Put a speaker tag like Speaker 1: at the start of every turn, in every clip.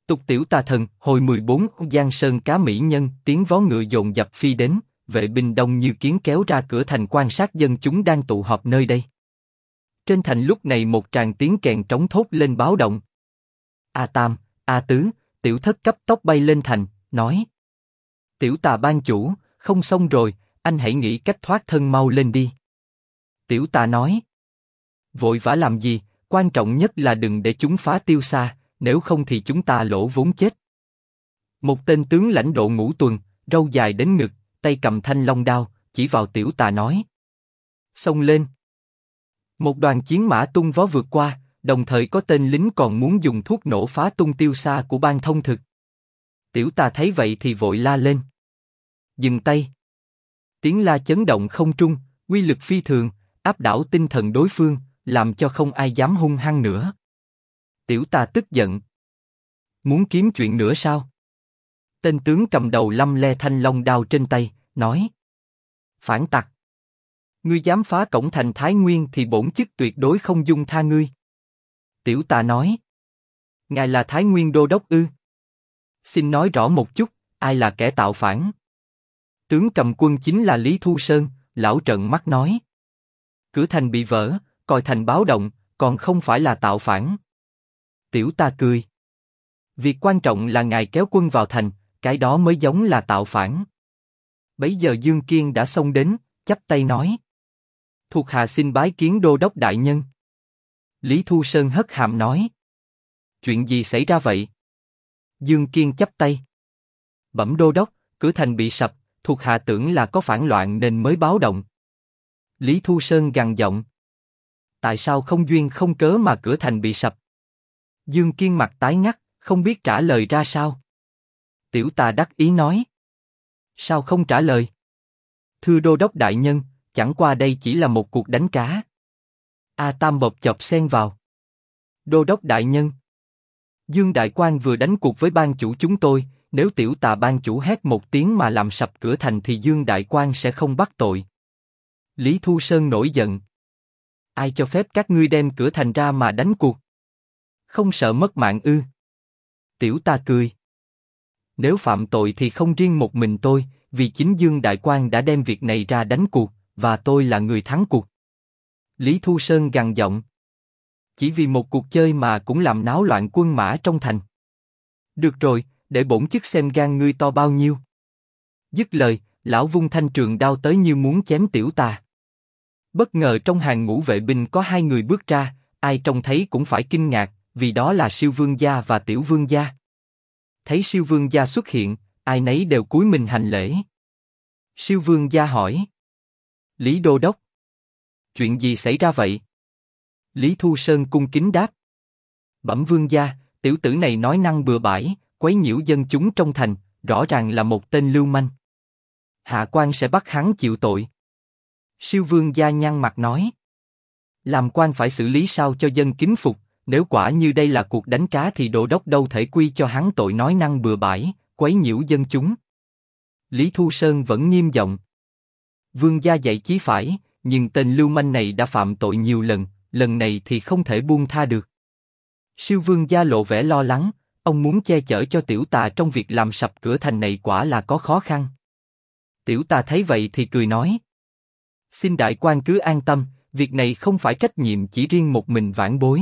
Speaker 1: Tục tiểu tà thần, hồi 14, Giang Sơn cá mỹ nhân, tiếng vó ngựa dồn dập phi đến, vệ binh đông như kiến kéo ra cửa thành quan sát dân chúng đang tụ họp nơi đây. Trên thành lúc này một tràng tiếng kèn trống thốt lên báo động. A Tam, A Tứ, tiểu thất cấp tốc bay lên thành, nói: Tiểu tà ban chủ, không xong rồi, anh hãy nghĩ cách thoát thân mau lên đi. Tiểu tà nói: Vội vã làm gì, quan trọng nhất là đừng để chúng phá Tiêu Sa, nếu không thì chúng ta lỗ vốn chết. Một tên tướng lãnh đội ngũ tuần, râu dài đến ngực, tay cầm thanh long đao, chỉ vào tiểu tà nói: Xông lên. Một đoàn chiến mã tung vó vượt qua, đồng thời có tên lính còn muốn dùng thuốc nổ phá tung Tiêu Sa của Ban Thông Thực. Tiểu tà thấy vậy thì vội la lên: Dừng tay. Tiếng la chấn động không trung, uy lực phi thường, áp đảo tinh thần đối phương, làm cho không ai dám hung hăng nữa. Tiểu tà tức giận: Muốn kiếm chuyện nữa sao? Tên tướng cầm đầu lăm le thanh long đao trên tay, nói: Phản tặc! Ngươi dám phá cổng thành Thái Nguyên thì bổn chức tuyệt đối không dung tha ngươi. Tiểu tà nói: Ngài là Thái Nguyên đô đốc ư? Xin nói rõ một chút, ai là kẻ tạo phản? Tướng cầm quân chính là Lý Thu Sơn, lão trợn mắt nói: Cửa thành bị vỡ, còi thành báo động, còn không phải là tạo phản. Tiểu tà cười: Việc quan trọng là ngài kéo quân vào thành, cái đó mới giống là tạo phản. Bấy giờ Dương Kiên đã xông đến, chắp tay nói: Thuộc hạ xin bái kiến đô đốc đại nhân. Lý Thu Sơn hất hàm nói: Chuyện gì xảy ra vậy? Dương Kiên chắp tay: Bẩm đô đốc, cửa thành bị sập, thuộc hạ tưởng là có phản loạn nên mới báo động. Lý Thu Sơn gằn giọng: Tại sao không duyên không cớ mà cửa thành bị sập? Dương Kiên mặt tái ngắt, không biết trả lời ra sao. Tiểu tà đắc ý nói: Sao không trả lời? Thưa đô đốc đại nhân, chẳng qua đây chỉ là một cuộc đánh cá. A Tam bộp chộp xen vào: Đô đốc đại nhân, Dương đại quan vừa đánh cuộc với ban chủ chúng tôi, nếu tiểu tà ban chủ hét một tiếng mà làm sập cửa thành thì Dương đại quan sẽ không bắt tội. Lý Thu Sơn nổi giận: Ai cho phép các ngươi đem cửa thành ra mà đánh cuộc? Không sợ mất mạng ư? Tiểu tà cười: Nếu phạm tội thì không riêng một mình tôi, vì chính Dương đại quan đã đem việc này ra đánh cuộc, và tôi là người thắng cuộc. Lý Thu Sơn gằn giọng: Chỉ vì một cuộc chơi mà cũng làm náo loạn quân mã trong thành. Được rồi, để bổn chức xem gan ngươi to bao nhiêu. Dứt lời, lão vung thanh trường đao tới như muốn chém tiểu tà. Bất ngờ trong hàng ngũ vệ binh có hai người bước ra, ai trông thấy cũng phải kinh ngạc, vì đó là Siêu Vương gia và Tiểu Vương gia. Thấy Siêu Vương gia xuất hiện, ai nấy đều cúi mình hành lễ. Siêu Vương gia hỏi: Lý đô đốc, chuyện gì xảy ra vậy? Lý Thu Sơn cung kính đáp: Bẩm vương gia, tiểu tử này nói năng bừa bãi, quấy nhiễu dân chúng trong thành, rõ ràng là một tên lưu manh. Hạ quan sẽ bắt hắn chịu tội. Siêu Vương gia nhăn mặt nói: Làm quan phải xử lý sao cho dân kính phục, nếu quả như đây là cuộc đánh cá thì đô đốc đâu thể quy cho hắn tội nói năng bừa bãi, quấy nhiễu dân chúng. Lý Thu Sơn vẫn nghiêm giọng: Vương gia dạy chí phải, nhưng tên lưu manh này đã phạm tội nhiều lần, lần này thì không thể buông tha được. Siêu Vương gia lộ vẻ lo lắng, ông muốn che chở cho tiểu tà trong việc làm sập cửa thành này quả là có khó khăn. Tiểu tà thấy vậy thì cười nói: Xin đại quan cứ an tâm, việc này không phải trách nhiệm chỉ riêng một mình vãn bối.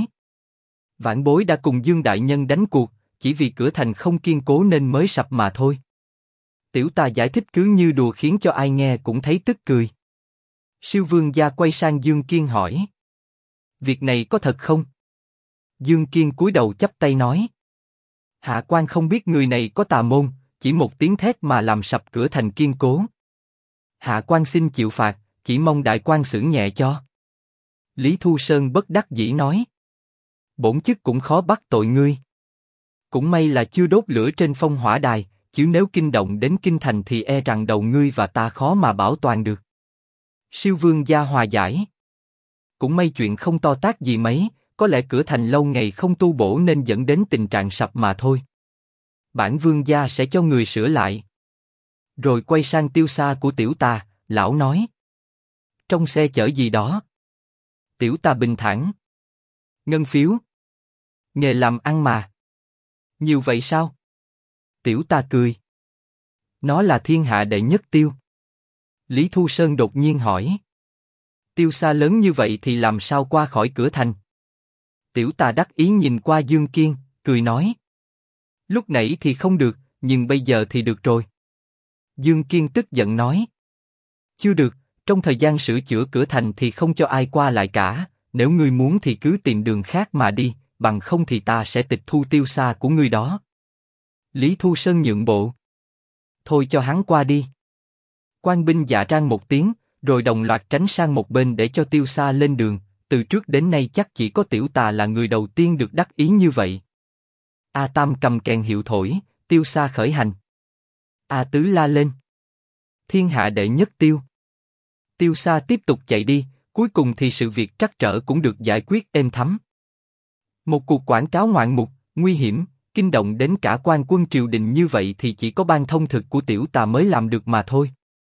Speaker 1: Vãn bối đã cùng Dương đại nhân đánh cuộc, chỉ vì cửa thành không kiên cố nên mới sập mà thôi. Tiểu tà giải thích cứ như đùa khiến cho ai nghe cũng thấy tức cười. Siêu Vương gia quay sang Dương Kiên hỏi: Việc này có thật không? Dương Kiên cúi đầu chắp tay nói: Hạ quan không biết người này có tà môn, chỉ một tiếng thét mà làm sập cửa thành kiên cố. Hạ quan xin chịu phạt, chỉ mong đại quan xử nhẹ cho. Lý Thu Sơn bất đắc dĩ nói: Bổn chức cũng khó bắt tội ngươi. Cũng may là chưa đốt lửa trên phong hỏa đài, chứ nếu kinh động đến kinh thành thì e rằng đầu ngươi và ta khó mà bảo toàn được. Siêu Vương gia hòa giải: Cũng may chuyện không to tát gì mấy, có lẽ cửa thành lâu ngày không tu bổ nên dẫn đến tình trạng sập mà thôi. Bản vương gia sẽ cho người sửa lại. Rồi quay sang Tiêu Sa của tiểu tà, lão nói: Trong xe chở gì đó? Tiểu tà bình thản: Ngân phiếu. Nghề làm ăn mà. Nhiều vậy sao? Tiểu ta cười. Nó là thiên hạ đệ nhất tiêu. Lý Thu Sơn đột nhiên hỏi. Tiêu xa lớn như vậy thì làm sao qua khỏi cửa thành? Tiểu ta đắc ý nhìn qua Dương Kiên, cười nói. Lúc nãy thì không được, nhưng bây giờ thì được rồi. Dương Kiên tức giận nói. Chưa được, trong thời gian sửa chữa cửa thành thì không cho ai qua lại cả, nếu ngươi muốn thì cứ tìm đường khác mà đi, bằng không thì ta sẽ tịch thu tiêu xa của ngươi đó. Lý Thu Sơn nhượng bộ. Thôi cho hắn qua đi. Quan binh dạ rang một tiếng, rồi đồng loạt tránh sang một bên để cho tiêu xa lên đường, từ trước đến nay chắc chỉ có tiểu tà là người đầu tiên được đắc ý như vậy. A Tam cầm kèn hiệu thổi, tiêu xa khởi hành. A Tứ la lên. Thiên hạ đệ nhất tiêu. Tiêu xa tiếp tục chạy đi, cuối cùng thì sự việc trắc trở cũng được giải quyết êm thấm. Một cuộc quảng cáo ngoạn mục, nguy hiểm, kinh động đến cả quan quân triều đình như vậy thì chỉ có ban thông thực của tiểu tà mới làm được mà thôi.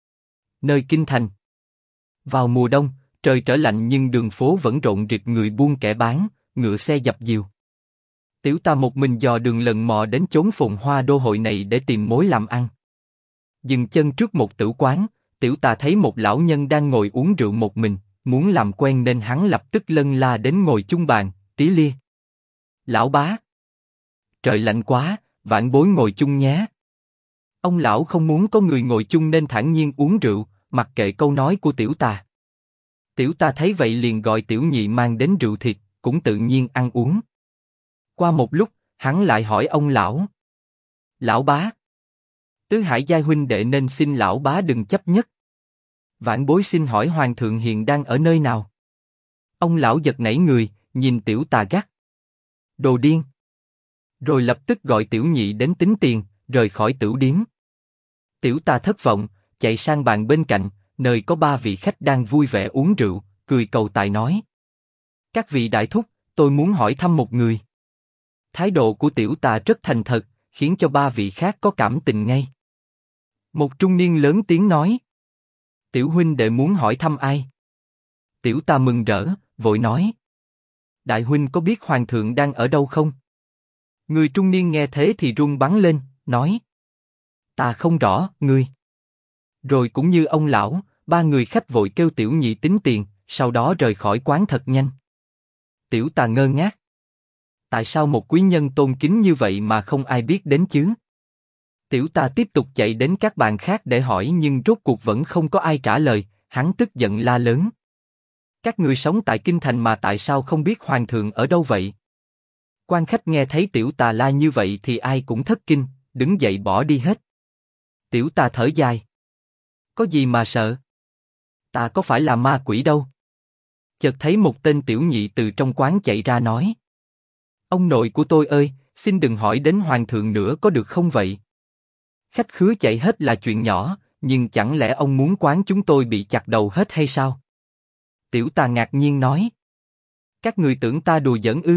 Speaker 1: Nơi kinh thành. Vào mùa đông, trời trở lạnh nhưng đường phố vẫn rộn rịp người buôn kẻ bán, ngựa xe dập dìu. Tiểu tà một mình dò đường lần mò đến chốn phồn hoa đô hội này để tìm mối làm ăn. Dừng chân trước một tử quán, tiểu tà thấy một lão nhân đang ngồi uống rượu một mình, muốn làm quen nên hắn lập tức lân la đến ngồi chung bàn, tí lia. Lão bá. Trời lạnh quá, vãn bối ngồi chung nhé. Ông lão không muốn có người ngồi chung nên thản nhiên uống rượu, mặc kệ câu nói của tiểu tà. Tiểu tà thấy vậy liền gọi tiểu nhị mang đến rượu thịt, cũng tự nhiên ăn uống. Qua một lúc, hắn lại hỏi ông lão. Lão bá. Tứ hải giai huynh đệ nên xin lão bá đừng chấp nhất. Vãn bối xin hỏi hoàng thượng hiện đang ở nơi nào? Ông lão giật nảy người, nhìn tiểu tà gắt. Đồ điên. Rồi lập tức gọi tiểu nhị đến tính tiền, rời khỏi tửu điếm. Tiểu tà thất vọng, chạy sang bàn bên cạnh, nơi có ba vị khách đang vui vẻ uống rượu, cười cầu tài nói. Các vị đại thúc, tôi muốn hỏi thăm một người. Thái độ của tiểu tà rất thành thật, khiến cho ba vị khác có cảm tình ngay. Một trung niên lớn tiếng nói. Tiểu huynh đệ muốn hỏi thăm ai? Tiểu tà mừng rỡ, vội nói. Đại huynh có biết hoàng thượng đang ở đâu không? Người trung niên nghe thế thì run bắn lên, nói. Ta không rõ, ngươi. Rồi cũng như ông lão, ba người khách vội kêu tiểu nhị tính tiền, sau đó rời khỏi quán thật nhanh. Tiểu tà ngơ ngác. Tại sao một quý nhân tôn kính như vậy mà không ai biết đến chứ? Tiểu tà tiếp tục chạy đến các bàn khác để hỏi nhưng rốt cuộc vẫn không có ai trả lời, hắn tức giận la lớn. Các người sống tại kinh thành mà tại sao không biết hoàng thượng ở đâu vậy? Quan khách nghe thấy tiểu tà la như vậy thì ai cũng thất kinh, đứng dậy bỏ đi hết. Tiểu tà thở dài. Có gì mà sợ? Ta có phải là ma quỷ đâu. Chợt thấy một tên tiểu nhị từ trong quán chạy ra nói. Ông nội của tôi ơi, xin đừng hỏi đến hoàng thượng nữa có được không vậy? Khách khứa chạy hết là chuyện nhỏ, nhưng chẳng lẽ ông muốn quán chúng tôi bị chặt đầu hết hay sao? Tiểu tà ngạc nhiên nói. Các người tưởng ta đùa giỡn ư?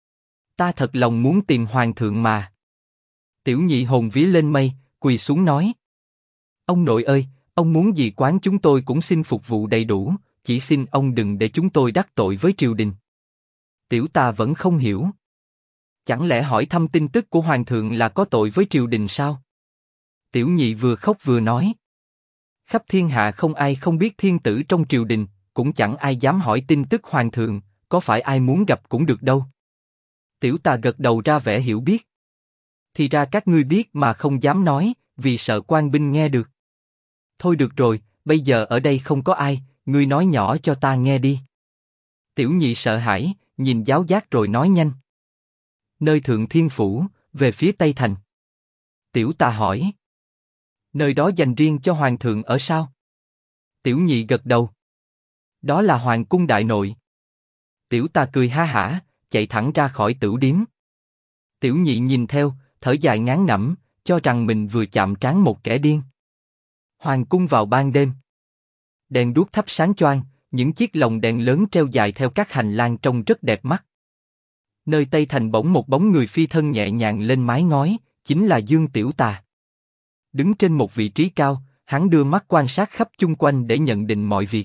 Speaker 1: Ta thật lòng muốn tìm hoàng thượng mà. Tiểu nhị hồn vía lên mây, quỳ xuống nói. Ông nội ơi, ông muốn gì quán chúng tôi cũng xin phục vụ đầy đủ, chỉ xin ông đừng để chúng tôi đắc tội với triều đình. Tiểu tà vẫn không hiểu. Chẳng lẽ hỏi thăm tin tức của hoàng thượng là có tội với triều đình sao? Tiểu nhị vừa khóc vừa nói. Khắp thiên hạ không ai không biết thiên tử trong triều đình, cũng chẳng ai dám hỏi tin tức hoàng thượng, có phải ai muốn gặp cũng được đâu. Tiểu tà gật đầu ra vẻ hiểu biết. Thì ra các ngươi biết mà không dám nói, vì sợ quan binh nghe được. Thôi được rồi, bây giờ ở đây không có ai, ngươi nói nhỏ cho ta nghe đi. Tiểu nhị sợ hãi, nhìn giáo giác rồi nói nhanh. Nơi Thượng Thiên Phủ, về phía Tây Thành. Tiểu tà hỏi. Nơi đó dành riêng cho hoàng thượng ở sao? Tiểu nhị gật đầu. Đó là hoàng cung đại nội. Tiểu tà cười ha hả, chạy thẳng ra khỏi tửu điếm. Tiểu nhị nhìn theo, thở dài ngán ngẩm, cho rằng mình vừa chạm trán một kẻ điên. Hoàng cung vào ban đêm. Đèn đuốc thắp sáng choang, những chiếc lồng đèn lớn treo dài theo các hành lang trông rất đẹp mắt. Nơi Tây Thành bỗng một bóng người phi thân nhẹ nhàng lên mái ngói, chính là Dương Tiểu Tà. Đứng trên một vị trí cao, hắn đưa mắt quan sát khắp chung quanh để nhận định mọi việc.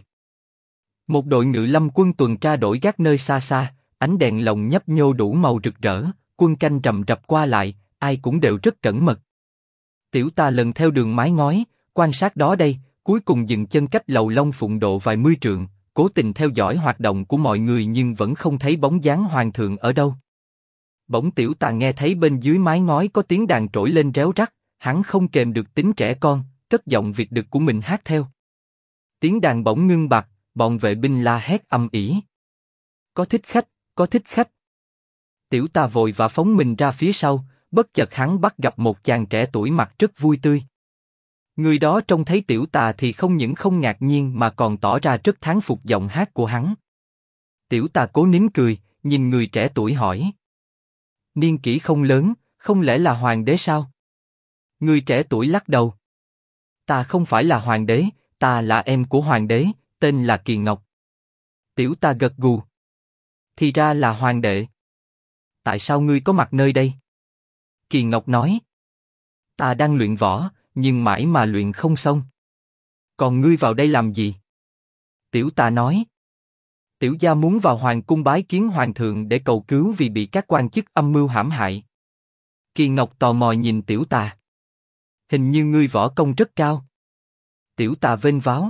Speaker 1: Một đội ngự lâm quân tuần tra đổi gác nơi xa xa, ánh đèn lồng nhấp nhô đủ màu rực rỡ, quân canh rầm rập qua lại, ai cũng đều rất cẩn mật. Tiểu tà lần theo đường mái ngói, quan sát đó đây, cuối cùng dừng chân cách lầu Long Phụng độ vài mươi trượng, cố tình theo dõi hoạt động của mọi người nhưng vẫn không thấy bóng dáng hoàng thượng ở đâu. Bỗng tiểu tà nghe thấy bên dưới mái ngói có tiếng đàn trỗi lên réo rắt, hắn không kềm được tính trẻ con, cất giọng việt đực của mình hát theo. Tiếng đàn bỗng ngưng bặt, bọn vệ binh la hét ầm ĩ. Có thích khách, có thích khách. Tiểu tà vội vã phóng mình ra phía sau, bất chợt hắn bắt gặp một chàng trẻ tuổi mặt rất vui tươi. Người đó trông thấy tiểu tà thì không những không ngạc nhiên mà còn tỏ ra rất thán phục giọng hát của hắn. Tiểu tà cố nín cười, nhìn người trẻ tuổi hỏi. Niên kỷ không lớn, không lẽ là hoàng đế sao? Người trẻ tuổi lắc đầu. Ta không phải là hoàng đế, ta là em của hoàng đế, tên là Kỳ Ngọc. Tiểu tà gật gù. Thì ra là hoàng đệ. Tại sao ngươi có mặt nơi đây? Kỳ Ngọc nói. Ta đang luyện võ, nhưng mãi mà luyện không xong. Còn ngươi vào đây làm gì? Tiểu tà nói. Tiểu gia muốn vào hoàng cung bái kiến hoàng thượng để cầu cứu vì bị các quan chức âm mưu hãm hại. Kỳ Ngọc tò mò nhìn tiểu tà. Hình như ngươi võ công rất cao. Tiểu tà vênh váo.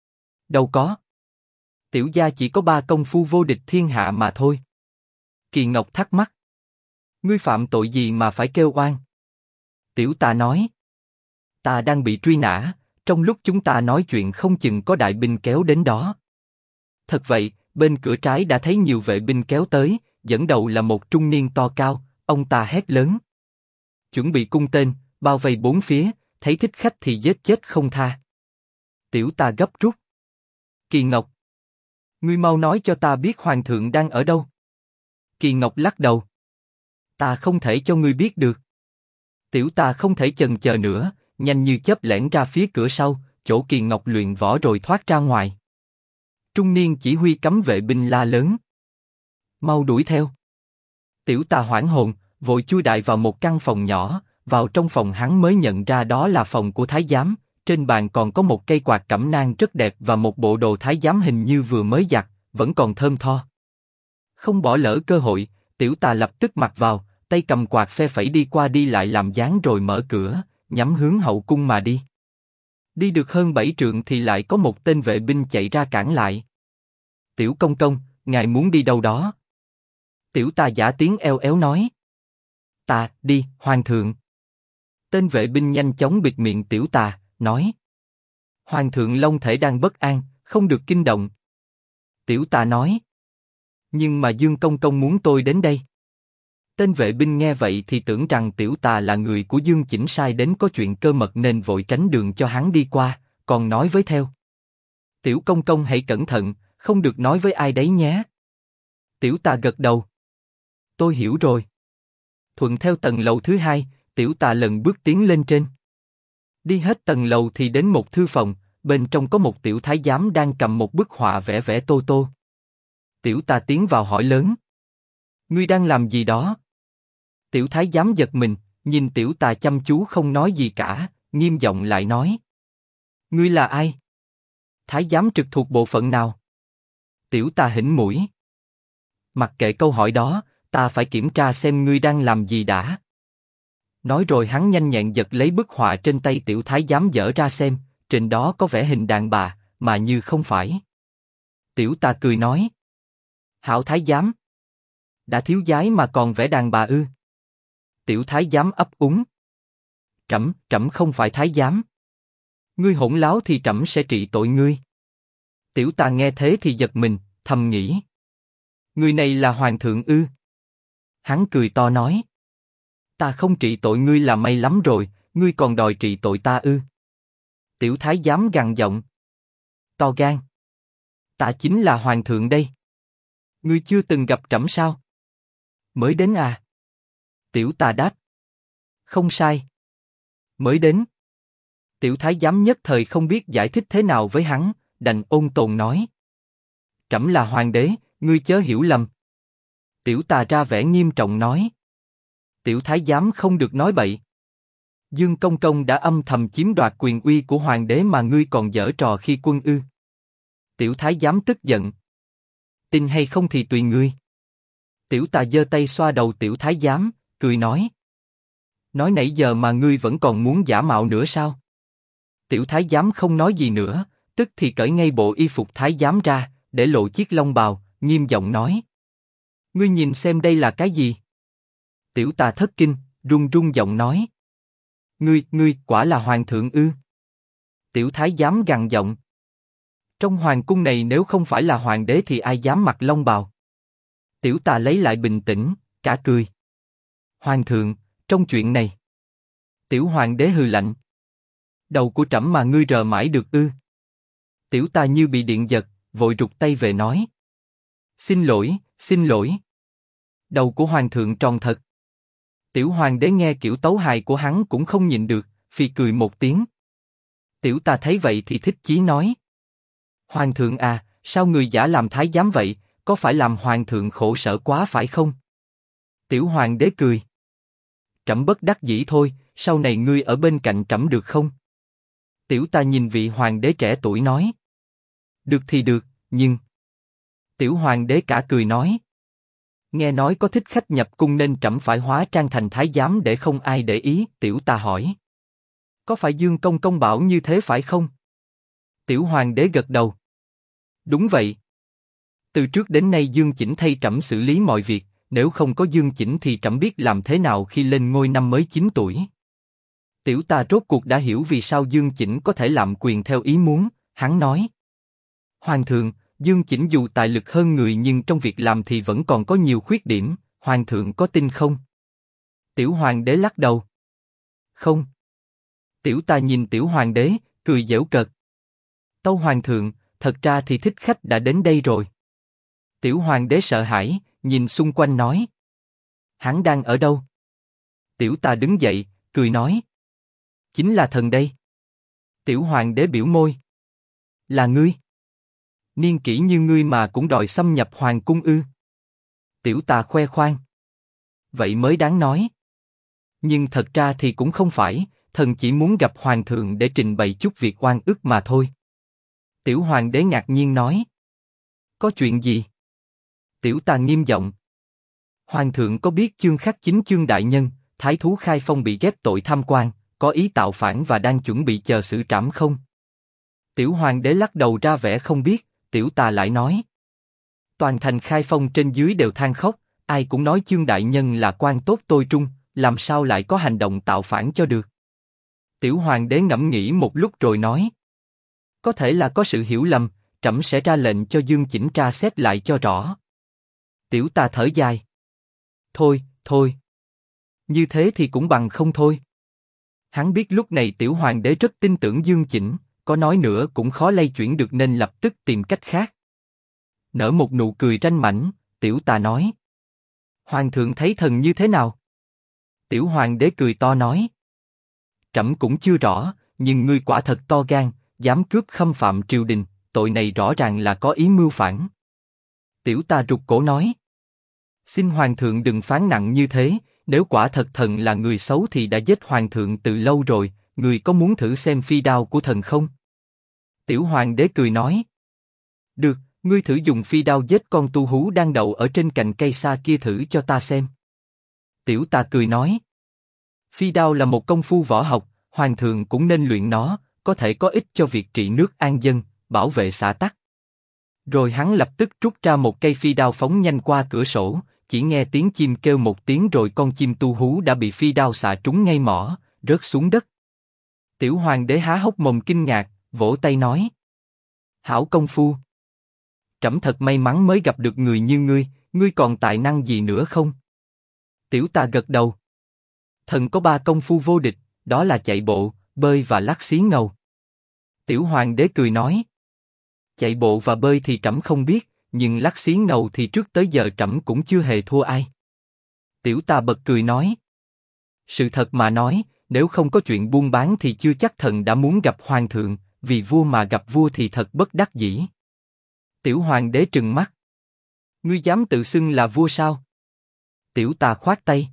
Speaker 1: Đâu có. Tiểu gia chỉ có 3 công phu vô địch thiên hạ mà thôi. Kỳ Ngọc thắc mắc. Ngươi phạm tội gì mà phải kêu oan? Tiểu tà nói. Ta đang bị truy nã, trong lúc chúng ta nói chuyện không chừng có đại binh kéo đến đó. Thật vậy, bên cửa trái đã thấy nhiều vệ binh kéo tới, dẫn đầu là một trung niên to cao, ông ta hét lớn. Chuẩn bị cung tên, bao vây bốn phía, thấy thích khách thì giết chết không tha. Tiểu tà gấp rút. Kỳ Ngọc. Ngươi mau nói cho ta biết hoàng thượng đang ở đâu. Kỳ Ngọc lắc đầu. Ta không thể cho ngươi biết được. Tiểu tà không thể chần chờ nữa, nhanh như chớp lẻn ra phía cửa sau, chỗ Kỳ Ngọc luyện võ rồi thoát ra ngoài. Trung niên chỉ huy cấm vệ binh la lớn. Mau đuổi theo. Tiểu tà hoảng hồn, vội chui đại vào một căn phòng nhỏ, vào trong phòng hắn mới nhận ra đó là phòng của thái giám, trên bàn còn có một cây quạt cẩm nang rất đẹp và một bộ đồ thái giám hình như vừa mới giặt, vẫn còn thơm tho. Không bỏ lỡ cơ hội, tiểu tà lập tức mặc vào, tay cầm quạt phe phẩy đi qua đi lại làm dáng rồi mở cửa, nhắm hướng hậu cung mà đi. Đi được hơn 7 trượng thì lại có một tên vệ binh chạy ra cản lại. Tiểu công công, ngài muốn đi đâu đó? Tiểu tà giả tiếng eo éo nói. Ta, đi, hoàng thượng. Tên vệ binh nhanh chóng bịt miệng tiểu tà, nói. Hoàng thượng long thể đang bất an, không được kinh động. Tiểu tà nói. Nhưng mà Dương công công muốn tôi đến đây. Tên vệ binh nghe vậy thì tưởng rằng tiểu tà là người của Dương Chỉnh sai đến có chuyện cơ mật nên vội tránh đường cho hắn đi qua, còn nói với theo. Tiểu công công hãy cẩn thận, không được nói với ai đấy nhé. Tiểu tà gật đầu. Tôi hiểu rồi. Thuận theo tầng lầu thứ 2, tiểu tà lần bước tiến lên trên. Đi hết tầng lầu thì đến một thư phòng, bên trong có một tiểu thái giám đang cầm một bức họa vẽ vẽ tô tô. Tiểu tà tiến vào hỏi lớn. Ngươi đang làm gì đó? Tiểu thái giám giật mình, nhìn tiểu tà chăm chú không nói gì cả, nghiêm giọng lại nói. Ngươi là ai? Thái giám trực thuộc bộ phận nào? Tiểu tà hỉnh mũi. Mặc kệ câu hỏi đó, ta phải kiểm tra xem ngươi đang làm gì đã. Nói rồi hắn nhanh nhẹn giật lấy bức họa trên tay tiểu thái giám dở ra xem, trên đó có vẽ hình đàn bà, mà như không phải. Tiểu tà cười nói. Hảo thái giám. Đã thiếu giái mà còn vẽ đàn bà ư? Tiểu thái giám ấp úng. Trẫm không phải thái giám. Ngươi hỗn láo thì trẫm sẽ trị tội ngươi. Tiểu tà nghe thế thì giật mình, thầm nghĩ. Người này là hoàng thượng ư? Hắn cười to nói. Ta không trị tội ngươi là may lắm rồi, ngươi còn đòi trị tội ta ư? Tiểu thái giám gằn giọng. To gan. Ta chính là hoàng thượng đây. Ngươi chưa từng gặp trẫm sao? Mới đến à? Tiểu tà đáp. Không sai. Mới đến. Tiểu thái giám nhất thời không biết giải thích thế nào với hắn, đành ôn tồn nói. Trẫm là hoàng đế, ngươi chớ hiểu lầm. Tiểu tà ra vẻ nghiêm trọng nói. Tiểu thái giám không được nói bậy. Dương công công đã âm thầm chiếm đoạt quyền uy của hoàng đế mà ngươi còn giở trò khi quân ư? Tiểu thái giám tức giận. Tin hay không thì tùy ngươi. Tiểu tà giơ tay xoa đầu tiểu thái giám, cười nói. Nói nãy giờ mà ngươi vẫn còn muốn giả mạo nữa sao? Tiểu thái giám không nói gì nữa, tức thì cởi ngay bộ y phục thái giám ra, để lộ chiếc long bào, nghiêm giọng nói. Ngươi nhìn xem đây là cái gì? Tiểu tà thất kinh, run run giọng nói. Ngươi quả là hoàng thượng ư? Tiểu thái giám gằn giọng. Trong hoàng cung này nếu không phải là hoàng đế thì ai dám mặc long bào? Tiểu tà lấy lại bình tĩnh, cả cười. Hoàng thượng, trong chuyện này. Tiểu hoàng đế hừ lạnh. Đầu của trẫm mà ngươi rờ mãi được ư? Tiểu tà như bị điện giật, vội rụt tay về nói. Xin lỗi, xin lỗi. Đầu của hoàng thượng tròn thật. Tiểu hoàng đế nghe kiểu tấu hài của hắn cũng không nhịn được, phì cười một tiếng. Tiểu tà thấy vậy thì thích chí nói. Hoàng thượng à, sao người giả làm thái giám vậy, có phải làm hoàng thượng khổ sở quá phải không? Tiểu hoàng đế cười. Trẫm bất đắc dĩ thôi, sau này ngươi ở bên cạnh trẫm được không? Tiểu tà nhìn vị hoàng đế trẻ tuổi nói. Được thì được, nhưng... Tiểu hoàng đế cả cười nói. Nghe nói có thích khách nhập cung nên trẫm phải hóa trang thành thái giám để không ai để ý. Tiểu tà hỏi. Có phải Dương Công công bảo như thế phải không? Tiểu hoàng đế gật đầu. Đúng vậy. Từ trước đến nay Dương Chỉnh thay trẫm xử lý mọi việc, nếu không có Dương Chỉnh thì trẫm biết làm thế nào khi lên ngôi năm mới 9 tuổi. Tiểu tà rốt cuộc đã hiểu vì sao Dương Chỉnh có thể lạm quyền theo ý muốn, hắn nói. Hoàng thượng, Dương Chỉnh dù tài lực hơn người nhưng trong việc làm thì vẫn còn có nhiều khuyết điểm, hoàng thượng có tin không? Tiểu hoàng đế lắc đầu. Không. Tiểu tà nhìn tiểu hoàng đế, cười giễu cợt. Tâu hoàng thượng, thật ra thì thích khách đã đến đây rồi. Tiểu hoàng đế sợ hãi, nhìn xung quanh nói. Hắn đang ở đâu? Tiểu tà đứng dậy, cười nói. Chính là thần đây. Tiểu hoàng đế biểu môi. Là ngươi? Niên kỷ như ngươi mà cũng đòi xâm nhập hoàng cung ư? Tiểu tà khoe khoang. Vậy mới đáng nói. Nhưng thật ra thì cũng không phải, thần chỉ muốn gặp hoàng thượng để trình bày chút việc oan ức mà thôi. Tiểu hoàng đế ngạc nhiên nói. Có chuyện gì? Tiểu tà nghiêm giọng. Hoàng thượng có biết Chương Khắc Chính Chương đại nhân, thái thú Khai Phong bị ghép tội tham quan, có ý tạo phản và đang chuẩn bị chờ xử trảm không? Tiểu hoàng đế lắc đầu ra vẻ không biết. Tiểu tà lại nói. Toàn thành Khai Phong trên dưới đều than khóc, ai cũng nói Chương đại nhân là quan tốt tôi trung, làm sao lại có hành động tạo phản cho được? Tiểu hoàng đế ngẫm nghĩ một lúc rồi nói. Có thể là có sự hiểu lầm, trẫm sẽ ra lệnh cho Dương Chỉnh tra xét lại cho rõ. Tiểu tà thở dài. Thôi. Như thế thì cũng bằng không thôi. Hắn biết lúc này tiểu hoàng đế rất tin tưởng Dương Chỉnh, có nói nữa cũng khó lay chuyển được nên lập tức tìm cách khác. Nở một nụ cười ranh mãnh, tiểu tà nói. Hoàng thượng thấy thần như thế nào? Tiểu hoàng đế cười to nói. Trẫm cũng chưa rõ, nhưng ngươi quả thật to gan, dám cướp khâm phạm triều đình, tội này rõ ràng là có ý mưu phản. Tiểu tà rụt cổ nói. Xin hoàng thượng đừng phán nặng như thế, nếu quả thật thần là người xấu thì đã giết hoàng thượng từ lâu rồi, người có muốn thử xem phi đao của thần không? Tiểu hoàng đế cười nói. Được, ngươi thử dùng phi đao giết con tu hú đang đậu ở trên cành cây xa kia thử cho ta xem. Tiểu tà cười nói. Phi đao là một công phu võ học, hoàng thượng cũng nên luyện nó, có thể có ích cho việc trị nước an dân, bảo vệ xã tắc. Rồi hắn lập tức rút ra một cây phi đao phóng nhanh qua cửa sổ, chỉ nghe tiếng chim kêu một tiếng rồi con chim tu hú đã bị phi đao xạ trúng ngay mỏ, rớt xuống đất. Tiểu hoàng đế há hốc mồm kinh ngạc, vỗ tay nói. Hảo công phu. Trẫm thật may mắn mới gặp được người như ngươi còn tài năng gì nữa không? Tiểu tà gật đầu. Thần có 3 công phu vô địch, đó là chạy bộ, bơi và lắc xí ngầu. Tiểu hoàng đế cười nói. Chạy bộ và bơi thì trẫm không biết, nhưng lắc xí ngầu thì trước tới giờ trẫm cũng chưa hề thua ai. Tiểu tà bật cười nói. Sự thật mà nói, nếu không có chuyện buôn bán thì chưa chắc thần đã muốn gặp hoàng thượng, vì vua mà gặp vua thì thật bất đắc dĩ. Tiểu hoàng đế trừng mắt. Ngươi dám tự xưng là vua sao? Tiểu tà khoát tay.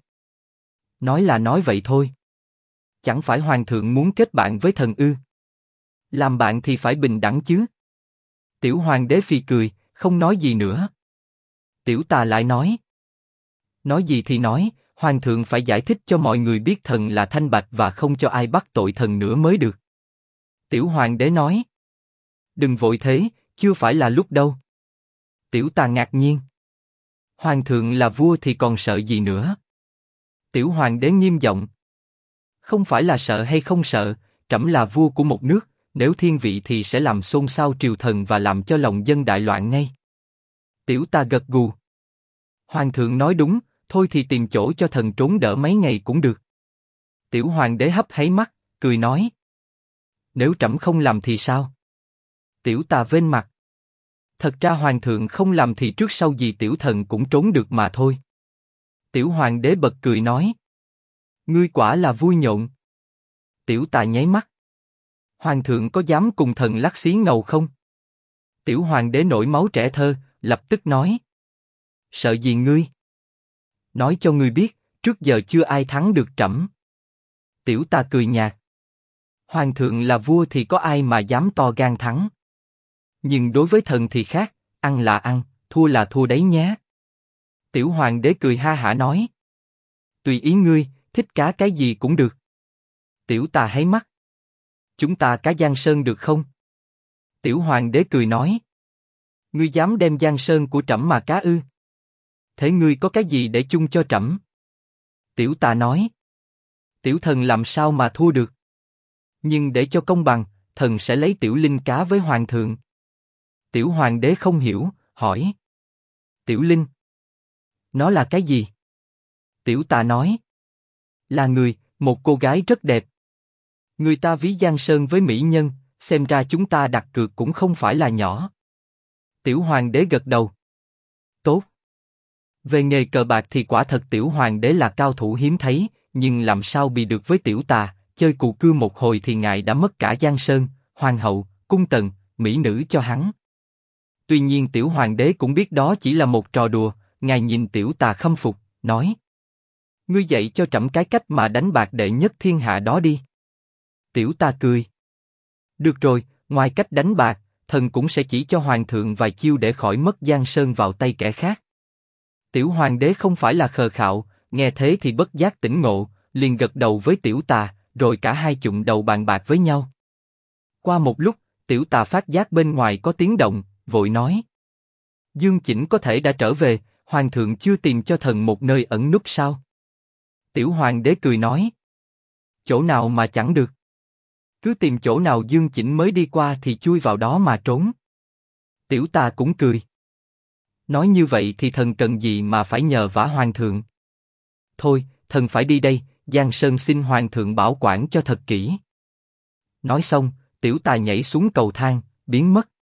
Speaker 1: Nói là nói vậy thôi. Chẳng phải hoàng thượng muốn kết bạn với thần ư? Làm bạn thì phải bình đẳng chứ. Tiểu hoàng đế phì cười, không nói gì nữa. Tiểu tà lại nói. Nói gì thì nói, Hoàng thượng phải giải thích cho mọi người biết thần là thanh bạch và không cho ai bắt tội thần nữa mới được. Tiểu hoàng đế nói. Đừng vội thế, chưa phải là lúc đâu. Tiểu tà ngạc nhiên. Hoàng thượng là vua thì còn sợ gì nữa? Tiểu hoàng đế nghiêm giọng. Không phải là sợ hay không sợ, trẫm là vua của một nước, nếu thiên vị thì sẽ làm xôn xao triều thần và làm cho lòng dân đại loạn ngay. Tiểu tà gật gù. Hoàng thượng nói đúng, thôi thì tìm chỗ cho thần trốn đỡ mấy ngày cũng được. Tiểu hoàng đế hấp háy mắt, cười nói. Nếu trẫm không làm thì sao? Tiểu tà vênh mặt. Thật ra hoàng thượng không làm thì trước sau gì tiểu thần cũng trốn được mà thôi. Tiểu hoàng đế bật cười nói. Ngươi quả là vui nhộn. Tiểu tà nháy mắt. Hoàng thượng có dám cùng thần lắc xí ngầu không? Tiểu hoàng đế nổi máu trẻ thơ, lập tức nói. Sợ gì ngươi? Nói cho ngươi biết, trước giờ chưa ai thắng được trẫm. Tiểu tà cười nhạt. Hoàng thượng là vua thì có ai mà dám to gan thắng. Nhưng đối với thần thì khác, ăn là ăn, thua là thua đấy nhé. Tiểu hoàng đế cười ha hả nói. Tùy ý ngươi, thích cá cái gì cũng được. Tiểu tà háy mắt. Chúng ta cá Giang Sơn được không? Tiểu hoàng đế cười nói. Ngươi dám đem Giang Sơn của trẫm mà cá ư? Thế ngươi có cái gì để chung cho trẫm? Tiểu tà nói. Tiểu thần làm sao mà thua được? Nhưng để cho công bằng, thần sẽ lấy tiểu linh cá với hoàng thượng. Tiểu hoàng đế không hiểu, hỏi. Tiểu linh? Nó là cái gì? Tiểu tà nói. Là người, một cô gái rất đẹp. Người ta ví Giang Sơn với mỹ nhân, xem ra chúng ta đặt cược cũng không phải là nhỏ. Tiểu hoàng đế gật đầu. Tốt. Về nghề cờ bạc thì quả thật tiểu hoàng đế là cao thủ hiếm thấy, nhưng làm sao bị được với tiểu tà, chơi cù cưa một hồi thì ngài đã mất cả Giang Sơn, hoàng hậu, cung tần, mỹ nữ cho hắn. Tuy nhiên tiểu hoàng đế cũng biết đó chỉ là một trò đùa, ngài nhìn tiểu tà khâm phục, nói. Ngươi dạy cho trẫm cái cách mà đánh bạc đệ nhất thiên hạ đó đi. Tiểu tà cười. Được rồi, ngoài cách đánh bạc, thần cũng sẽ chỉ cho hoàng thượng vài chiêu để khỏi mất Giang Sơn vào tay kẻ khác. Tiểu hoàng đế không phải là khờ khạo, nghe thế thì bất giác tỉnh ngộ, liền gật đầu với tiểu tà, rồi cả hai chụm đầu bàn bạc với nhau. Qua một lúc, tiểu tà phát giác bên ngoài có tiếng động, vội nói. Dương Chỉnh có thể đã trở về, hoàng thượng chưa tìm cho thần một nơi ẩn núp sao? Tiểu hoàng đế cười nói. Chỗ nào mà chẳng được. Cứ tìm chỗ nào Dương Chỉnh mới đi qua thì chui vào đó mà trốn. Tiểu tà cũng cười. Nói như vậy thì thần cần gì mà phải nhờ vả hoàng thượng. Thôi, thần phải đi đây, Giang Sơn xin hoàng thượng bảo quản cho thật kỹ. Nói xong, tiểu tà nhảy xuống cầu thang, biến mất.